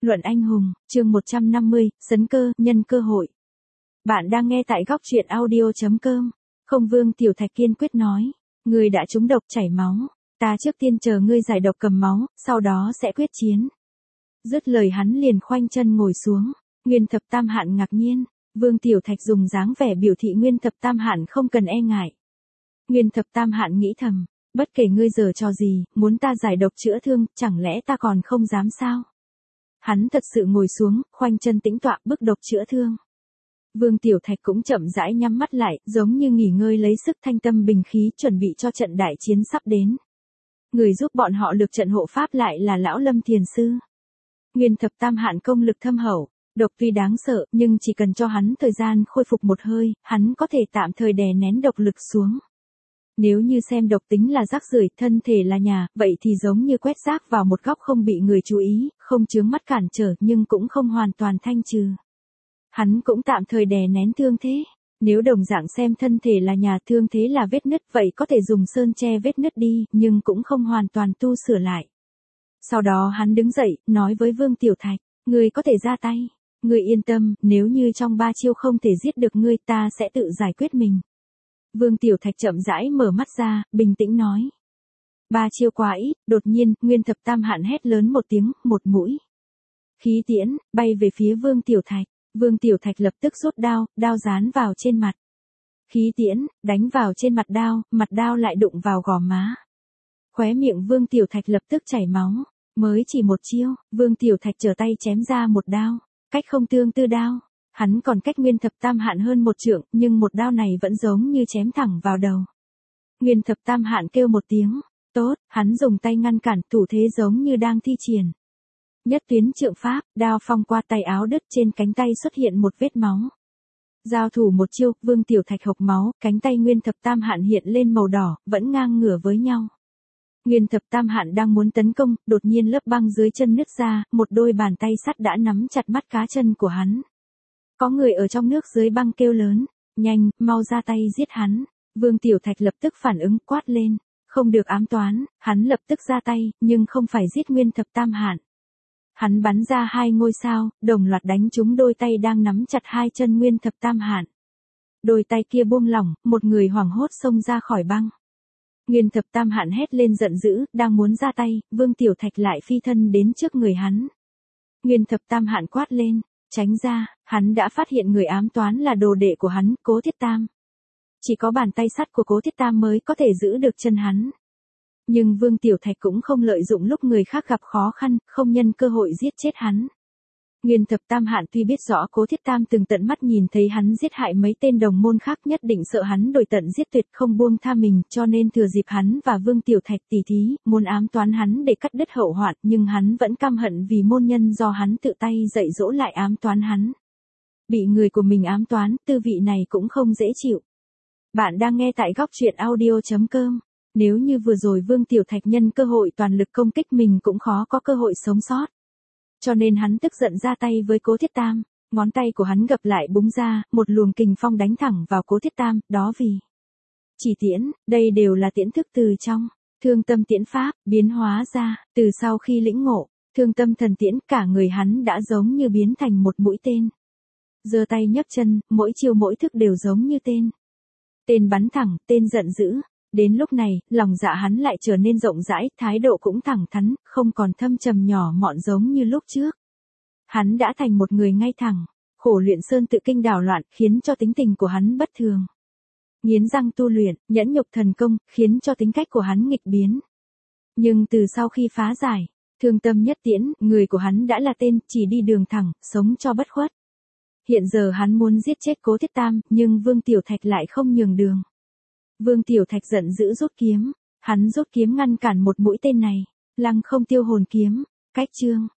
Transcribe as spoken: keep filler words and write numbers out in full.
Luận anh hùng, chương một trăm năm mươi, sấn cơ, nhân cơ hội. Bạn đang nghe tại góc truyện audio chấm com. Không, Vương Tiểu Thạch kiên quyết nói. Ngươi đã trúng độc chảy máu. Ta trước tiên chờ ngươi giải độc cầm máu, sau đó sẽ quyết chiến. Dứt lời hắn liền khoanh chân ngồi xuống. Nguyên Thập Tam Hạn ngạc nhiên. Vương Tiểu Thạch dùng dáng vẻ biểu thị Nguyên Thập Tam Hạn không cần e ngại. Nguyên Thập Tam Hạn nghĩ thầm. Bất kể ngươi giở trò gì, muốn ta giải độc chữa thương, chẳng lẽ ta còn không dám sao? Hắn thật sự ngồi xuống, khoanh chân tĩnh tọa bức độc chữa thương. Vương Tiểu Thạch cũng chậm rãi nhắm mắt lại, giống như nghỉ ngơi lấy sức thanh tâm bình khí chuẩn bị cho trận đại chiến sắp đến. Người giúp bọn họ lực trận hộ pháp lại là Lão Lâm Thiền Sư. Nguyên Thập Tam Hạn công lực thâm hậu, độc tuy đáng sợ nhưng chỉ cần cho hắn thời gian khôi phục một hơi, hắn có thể tạm thời đè nén độc lực xuống. Nếu như xem độc tính là rác rưởi, thân thể là nhà, vậy thì giống như quét rác vào một góc không bị người chú ý, không chướng mắt cản trở nhưng cũng không hoàn toàn thanh trừ. Hắn cũng tạm thời đè nén thương thế. Nếu đồng dạng xem thân thể là nhà, thương thế là vết nứt, vậy có thể dùng sơn che vết nứt đi, nhưng cũng không hoàn toàn tu sửa lại. Sau đó hắn đứng dậy, nói với Vương Tiểu Thạch, ngươi có thể ra tay. Ngươi yên tâm, nếu như trong ba chiêu không thể giết được ngươi, ta sẽ tự giải quyết mình. Vương Tiểu Thạch chậm rãi mở mắt ra, bình tĩnh nói. Ba chiêu quá ít, đột nhiên, Nguyên Thập Tam Hạn hét lớn một tiếng, một mũi. Khí tiễn, bay về phía Vương Tiểu Thạch. Vương Tiểu Thạch lập tức rút đao, đao dán vào trên mặt. Khí tiễn, đánh vào trên mặt đao, mặt đao lại đụng vào gò má. Khóe miệng Vương Tiểu Thạch lập tức chảy máu. Mới chỉ một chiêu, Vương Tiểu Thạch trở tay chém ra một đao. Cách không tương tư đao. Hắn còn cách Nguyên Thập Tam Hạn hơn một trượng, nhưng một đao này vẫn giống như chém thẳng vào đầu. Nguyên Thập Tam Hạn kêu một tiếng, tốt, hắn dùng tay ngăn cản, thủ thế giống như đang thi triển. Nhất tuyến trượng pháp, đao phong qua tay áo đứt, trên cánh tay xuất hiện một vết máu. Giao thủ một chiêu, Vương Tiểu Thạch hộc máu, cánh tay Nguyên Thập Tam Hạn hiện lên màu đỏ, vẫn ngang ngửa với nhau. Nguyên Thập Tam Hạn đang muốn tấn công, đột nhiên lớp băng dưới chân nứt ra, một đôi bàn tay sắt đã nắm chặt mắt cá chân của hắn. Có người ở trong nước dưới băng kêu lớn, nhanh, mau ra tay giết hắn. Vương Tiểu Thạch lập tức phản ứng, quát lên, không được ám toán, hắn lập tức ra tay, nhưng không phải giết Nguyên Thập Tam Hạn. Hắn bắn ra hai ngôi sao, đồng loạt đánh trúng đôi tay đang nắm chặt hai chân Nguyên Thập Tam Hạn. Đôi tay kia buông lỏng, một người hoảng hốt xông ra khỏi băng. Nguyên Thập Tam Hạn hét lên giận dữ, đang muốn ra tay, Vương Tiểu Thạch lại phi thân đến trước người hắn. Nguyên Thập Tam Hạn quát lên, tránh ra, hắn đã phát hiện người ám toán là đồ đệ của hắn, Cố Thiết Tam. Chỉ có bàn tay sắt của Cố Thiết Tam mới có thể giữ được chân hắn. Nhưng Vương Tiểu Thạch cũng không lợi dụng lúc người khác gặp khó khăn, không nhân cơ hội giết chết hắn. Nguyên Thập Tam Hạn tuy biết rõ Cố Thiết Tam từng tận mắt nhìn thấy hắn giết hại mấy tên đồng môn khác, nhất định sợ hắn đổi tận giết tuyệt không buông tha mình, cho nên thừa dịp hắn và Vương Tiểu Thạch tỉ thí, muốn ám toán hắn để cắt đứt hậu hoạn, nhưng hắn vẫn căm hận vì môn nhân do hắn tự tay dạy dỗ lại ám toán hắn. Bị người của mình ám toán, tư vị này cũng không dễ chịu. Bạn đang nghe tại góc truyện audio chấm com. Nếu như vừa rồi Vương Tiểu Thạch nhân cơ hội toàn lực công kích mình cũng khó có cơ hội sống sót. Cho nên hắn tức giận ra tay với Cố Thiết Tam, ngón tay của hắn gập lại búng ra, một luồng kình phong đánh thẳng vào Cố Thiết Tam, đó vì chỉ tiễn, đây đều là tiễn thức từ trong Thương Tâm Tiễn Pháp, biến hóa ra, từ sau khi lĩnh ngộ, Thương Tâm Thần Tiễn, cả người hắn đã giống như biến thành một mũi tên. Giơ tay nhấc chân, mỗi chiêu mỗi thức đều giống như tên. Tên bắn thẳng, tên giận dữ. Đến lúc này, lòng dạ hắn lại trở nên rộng rãi, thái độ cũng thẳng thắn, không còn thâm trầm nhỏ mọn giống như lúc trước. Hắn đã thành một người ngay thẳng, khổ luyện sơn tự kinh đảo loạn, khiến cho tính tình của hắn bất thường. Nghiến răng tu luyện, nhẫn nhục thần công, khiến cho tính cách của hắn nghịch biến. Nhưng từ sau khi phá giải, Thương Tâm Nhất Tiễn, người của hắn đã là tên, chỉ đi đường thẳng, sống cho bất khuất. Hiện giờ hắn muốn giết chết Cố Thiết Tam, nhưng Vương Tiểu Thạch lại không nhường đường. Vương Tiểu Thạch giận dữ rút kiếm, hắn rút kiếm ngăn cản một mũi tên này, Lăng Không Tiêu Hồn Kiếm, cách chương.